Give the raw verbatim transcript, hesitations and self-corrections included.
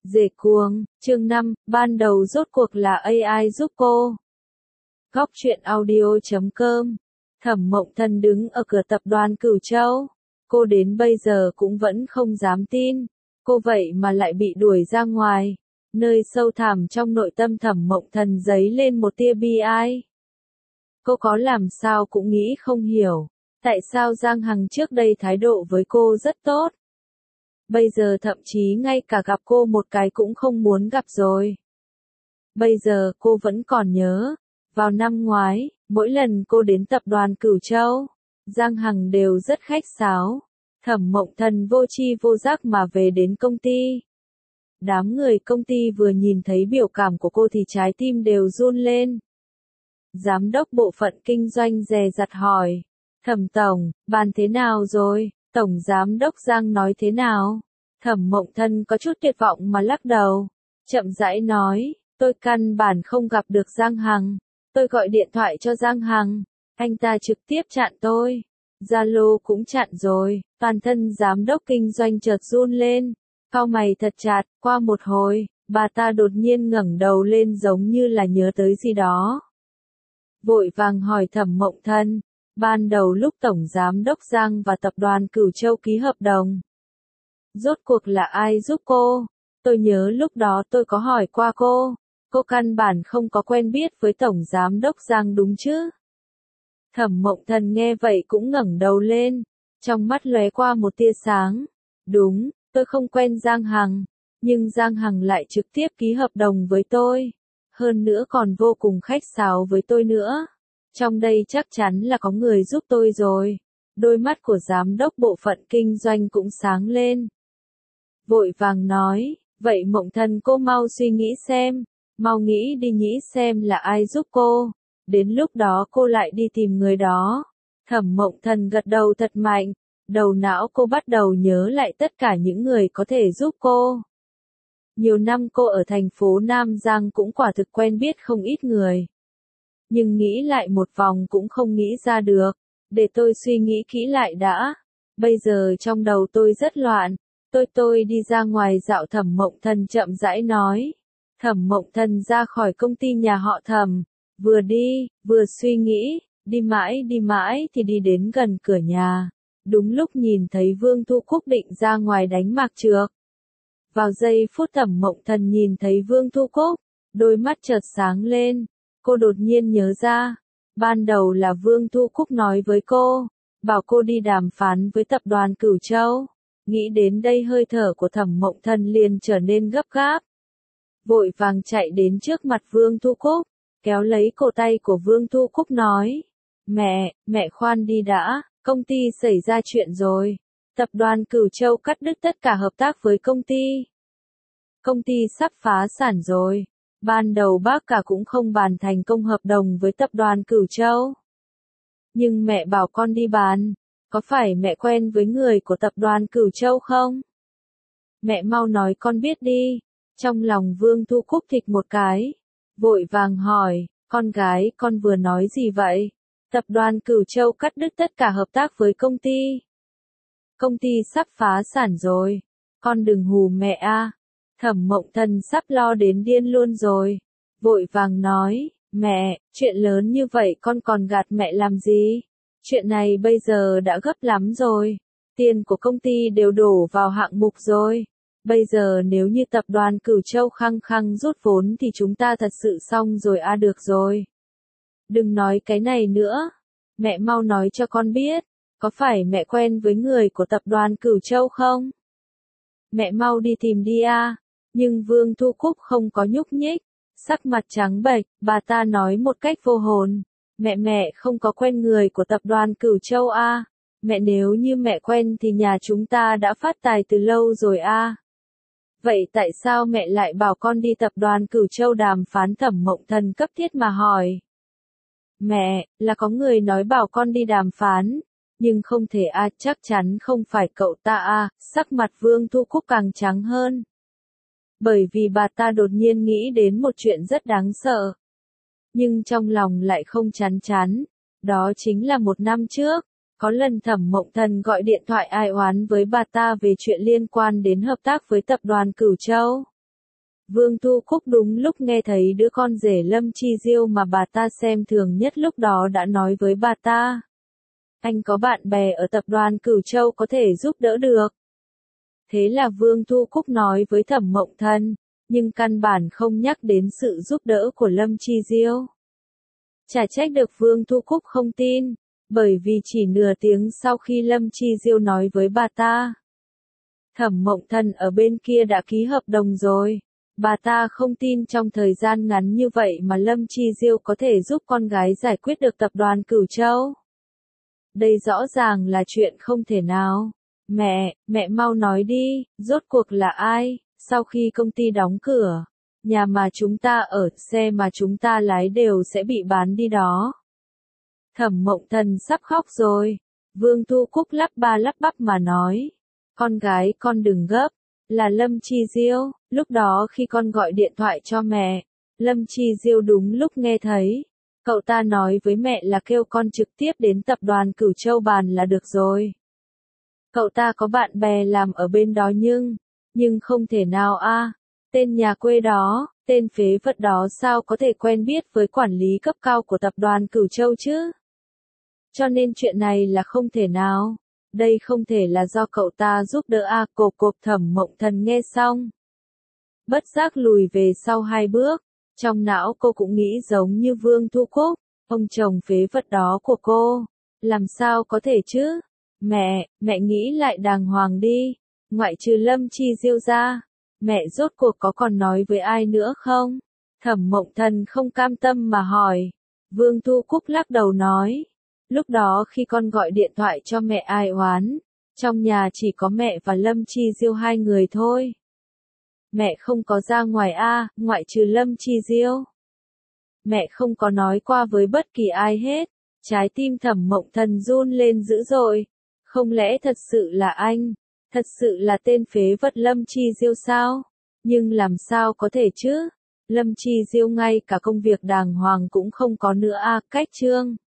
Dề cuồng, chương năm, ban đầu rốt cuộc là a i giúp cô. Góc truyện audio chấm com. Thẩm Mộng Thần đứng ở cửa tập đoàn Cửu Châu. Cô đến bây giờ cũng vẫn không dám tin. Cô vậy mà lại bị đuổi ra ngoài. Nơi sâu thẳm trong nội tâm Thẩm Mộng Thần dấy lên một tia bi ai. Cô có làm sao cũng nghĩ không hiểu. Tại sao Giang Hằng trước đây thái độ với cô rất tốt. Bây giờ thậm chí ngay cả gặp cô một cái cũng không muốn gặp rồi. Bây giờ cô vẫn còn nhớ. Vào năm ngoái, mỗi lần cô đến tập đoàn Cửu Châu, Giang Hằng đều rất khách sáo. Thẩm Mộng Thần vô tri vô giác mà về đến công ty. Đám người công ty vừa nhìn thấy biểu cảm của cô thì trái tim đều run lên. Giám đốc bộ phận kinh doanh dè dặt hỏi. Thẩm tổng, bàn thế nào rồi? Tổng giám đốc Giang nói thế nào? Thẩm Mộng Thần có chút tuyệt vọng mà lắc đầu. Chậm rãi nói, tôi căn bản không gặp được Giang Hằng. Tôi gọi điện thoại cho Giang Hằng. Anh ta trực tiếp chặn tôi. Zalo cũng chặn rồi. Toàn thân giám đốc kinh doanh chợt run lên. Cau mày thật chặt, qua một hồi, bà ta đột nhiên ngẩng đầu lên giống như là nhớ tới gì đó. Vội vàng hỏi Thẩm Mộng Thần. Ban đầu lúc Tổng Giám đốc Giang và Tập đoàn Cửu Châu ký hợp đồng. Rốt cuộc là ai giúp cô? Tôi nhớ lúc đó tôi có hỏi qua cô. Cô căn bản không có quen biết với Tổng Giám đốc Giang đúng chứ? Thẩm Mộng Thần nghe vậy cũng ngẩng đầu lên. Trong mắt lóe qua một tia sáng. Đúng, tôi không quen Giang Hằng. Nhưng Giang Hằng lại trực tiếp ký hợp đồng với tôi. Hơn nữa còn vô cùng khách sáo với tôi nữa. Trong đây chắc chắn là có người giúp tôi rồi. Đôi mắt của giám đốc bộ phận kinh doanh cũng sáng lên. Vội vàng nói, vậy Mộng Thần cô mau suy nghĩ xem. Mau nghĩ đi nghĩ xem là ai giúp cô. Đến lúc đó cô lại đi tìm người đó. Thẩm Mộng Thần gật đầu thật mạnh. Đầu não cô bắt đầu nhớ lại tất cả những người có thể giúp cô. Nhiều năm cô ở thành phố Nam Giang cũng quả thực quen biết không ít người. Nhưng nghĩ lại một vòng cũng không nghĩ ra được. Để tôi suy nghĩ kỹ lại đã. Bây giờ trong đầu tôi rất loạn. Tôi tôi đi ra ngoài dạo. Thẩm Mộng Thần chậm rãi nói. Thẩm Mộng Thần ra khỏi công ty nhà họ Thẩm. Vừa đi, vừa suy nghĩ. Đi mãi đi mãi thì đi đến gần cửa nhà. Đúng lúc nhìn thấy Vương Thu Cúc định ra ngoài đánh mạc trược. Vào giây phút Thẩm Mộng Thần nhìn thấy Vương Thu Cúc. Đôi mắt chợt sáng lên. Cô đột nhiên nhớ ra. Ban đầu là Vương Thu Cúc nói với cô. Bảo cô đi đàm phán với tập đoàn Cửu Châu. Nghĩ đến đây hơi thở của Thẩm Mộng Thần liền trở nên gấp gáp. Vội vàng chạy đến trước mặt Vương Thu Cúc. Kéo lấy cổ tay của Vương Thu Cúc nói. Mẹ, mẹ khoan đi đã. Công ty xảy ra chuyện rồi. Tập đoàn Cửu Châu cắt đứt tất cả hợp tác với công ty. Công ty sắp phá sản rồi. Ban đầu bác cả cũng không bàn thành công hợp đồng với tập đoàn Cửu Châu. Nhưng mẹ bảo con đi bàn. Có phải mẹ quen với người của tập đoàn Cửu Châu không? Mẹ mau nói con biết đi. Trong lòng Vương Thu Cúc thịch một cái. Vội vàng hỏi, con gái con vừa nói gì vậy? Tập đoàn Cửu Châu cắt đứt tất cả hợp tác với công ty. Công ty sắp phá sản rồi. Con đừng hù mẹ a. Thẩm Mộng Thần sắp lo đến điên luôn rồi. Vội vàng nói, mẹ, chuyện lớn như vậy con còn gạt mẹ làm gì? Chuyện này bây giờ đã gấp lắm rồi. Tiền của công ty đều đổ vào hạng mục rồi. Bây giờ nếu như tập đoàn Cửu Châu khăng khăng rút vốn thì chúng ta thật sự xong rồi a. Được rồi. Đừng nói cái này nữa. Mẹ mau nói cho con biết. Có phải mẹ quen với người của tập đoàn Cửu Châu không? Mẹ mau đi tìm đi a. Nhưng Vương Thu Cúc không có nhúc nhích. Sắc mặt trắng bệch, bà ta nói một cách vô hồn. Mẹ mẹ không có quen người của tập đoàn Cửu Châu a. Mẹ nếu như mẹ quen thì nhà chúng ta đã phát tài từ lâu rồi a. Vậy tại sao mẹ lại bảo con đi tập đoàn Cửu Châu đàm phán? Thẩm Mộng Thần cấp thiết mà hỏi. Mẹ, là có người nói bảo con đi đàm phán. Nhưng không thể a, chắc chắn không phải cậu ta a. Sắc mặt Vương Thu Cúc càng trắng hơn. Bởi vì bà ta đột nhiên nghĩ đến một chuyện rất đáng sợ. Nhưng trong lòng lại không chán chán. Đó chính là một năm trước. Có lần Thẩm Mộng Thần gọi điện thoại ai oán với bà ta về chuyện liên quan đến hợp tác với tập đoàn Cửu Châu. Vương Thu Cúc đúng lúc nghe thấy đứa con rể Lâm Chi Diêu mà bà ta xem thường nhất lúc đó đã nói với bà ta. Anh có bạn bè ở tập đoàn Cửu Châu có thể giúp đỡ được. Thế là Vương Thu Cúc nói với Thẩm Mộng Thần, nhưng căn bản không nhắc đến sự giúp đỡ của Lâm Chi Diêu. Chả trách được Vương Thu Cúc không tin, bởi vì chỉ nửa tiếng sau khi Lâm Chi Diêu nói với bà ta, Thẩm Mộng Thần ở bên kia đã ký hợp đồng rồi. Bà ta không tin trong thời gian ngắn như vậy mà Lâm Chi Diêu có thể giúp con gái giải quyết được tập đoàn Cửu Châu. Đây rõ ràng là chuyện không thể nào. Mẹ, mẹ mau nói đi, rốt cuộc là ai? Sau khi công ty đóng cửa, nhà mà chúng ta ở, xe mà chúng ta lái đều sẽ bị bán đi đó. Thẩm Mộng Thần sắp khóc rồi. Vương Thu Cúc lắp ba lắp bắp mà nói. Con gái con đừng gấp, là Lâm Chi Diêu. Lúc đó khi con gọi điện thoại cho mẹ, Lâm Chi Diêu đúng lúc nghe thấy. Cậu ta nói với mẹ là kêu con trực tiếp đến tập đoàn Cửu Châu bàn là được rồi. Cậu ta có bạn bè làm ở bên đó nhưng, nhưng không thể nào a, à, tên nhà quê đó, tên phế vật đó sao có thể quen biết với quản lý cấp cao của tập đoàn Cửu Châu chứ? Cho nên chuyện này là không thể nào. Đây không thể là do cậu ta giúp đỡ a, à, cộp cộp. Thẩm Mộng Thần nghe xong, bất giác lùi về sau hai bước. Trong não cô cũng nghĩ giống như Vương Thu Cúc, ông chồng phế vật đó của cô, làm sao có thể chứ? Mẹ, mẹ nghĩ lại đàng hoàng đi, ngoại trừ Lâm Chi Diêu ra, mẹ rốt cuộc có còn nói với ai nữa không? Thẩm Mộng Thần không cam tâm mà hỏi. Vương Thu Cúc lắc đầu nói, lúc đó khi con gọi điện thoại cho mẹ ai oán, trong nhà chỉ có mẹ và Lâm Chi Diêu hai người thôi. Mẹ không có ra ngoài a, à, ngoại trừ Lâm Chi Diêu. Mẹ không có nói qua với bất kỳ ai hết. Trái tim Thẩm Mộng Thần run lên dữ dội. Không lẽ thật sự là anh? Thật sự là tên phế vật Lâm Chi Diêu sao? Nhưng làm sao có thể chứ? Lâm Chi Diêu ngay cả công việc đàng hoàng cũng không có nữa a, à, cách trương.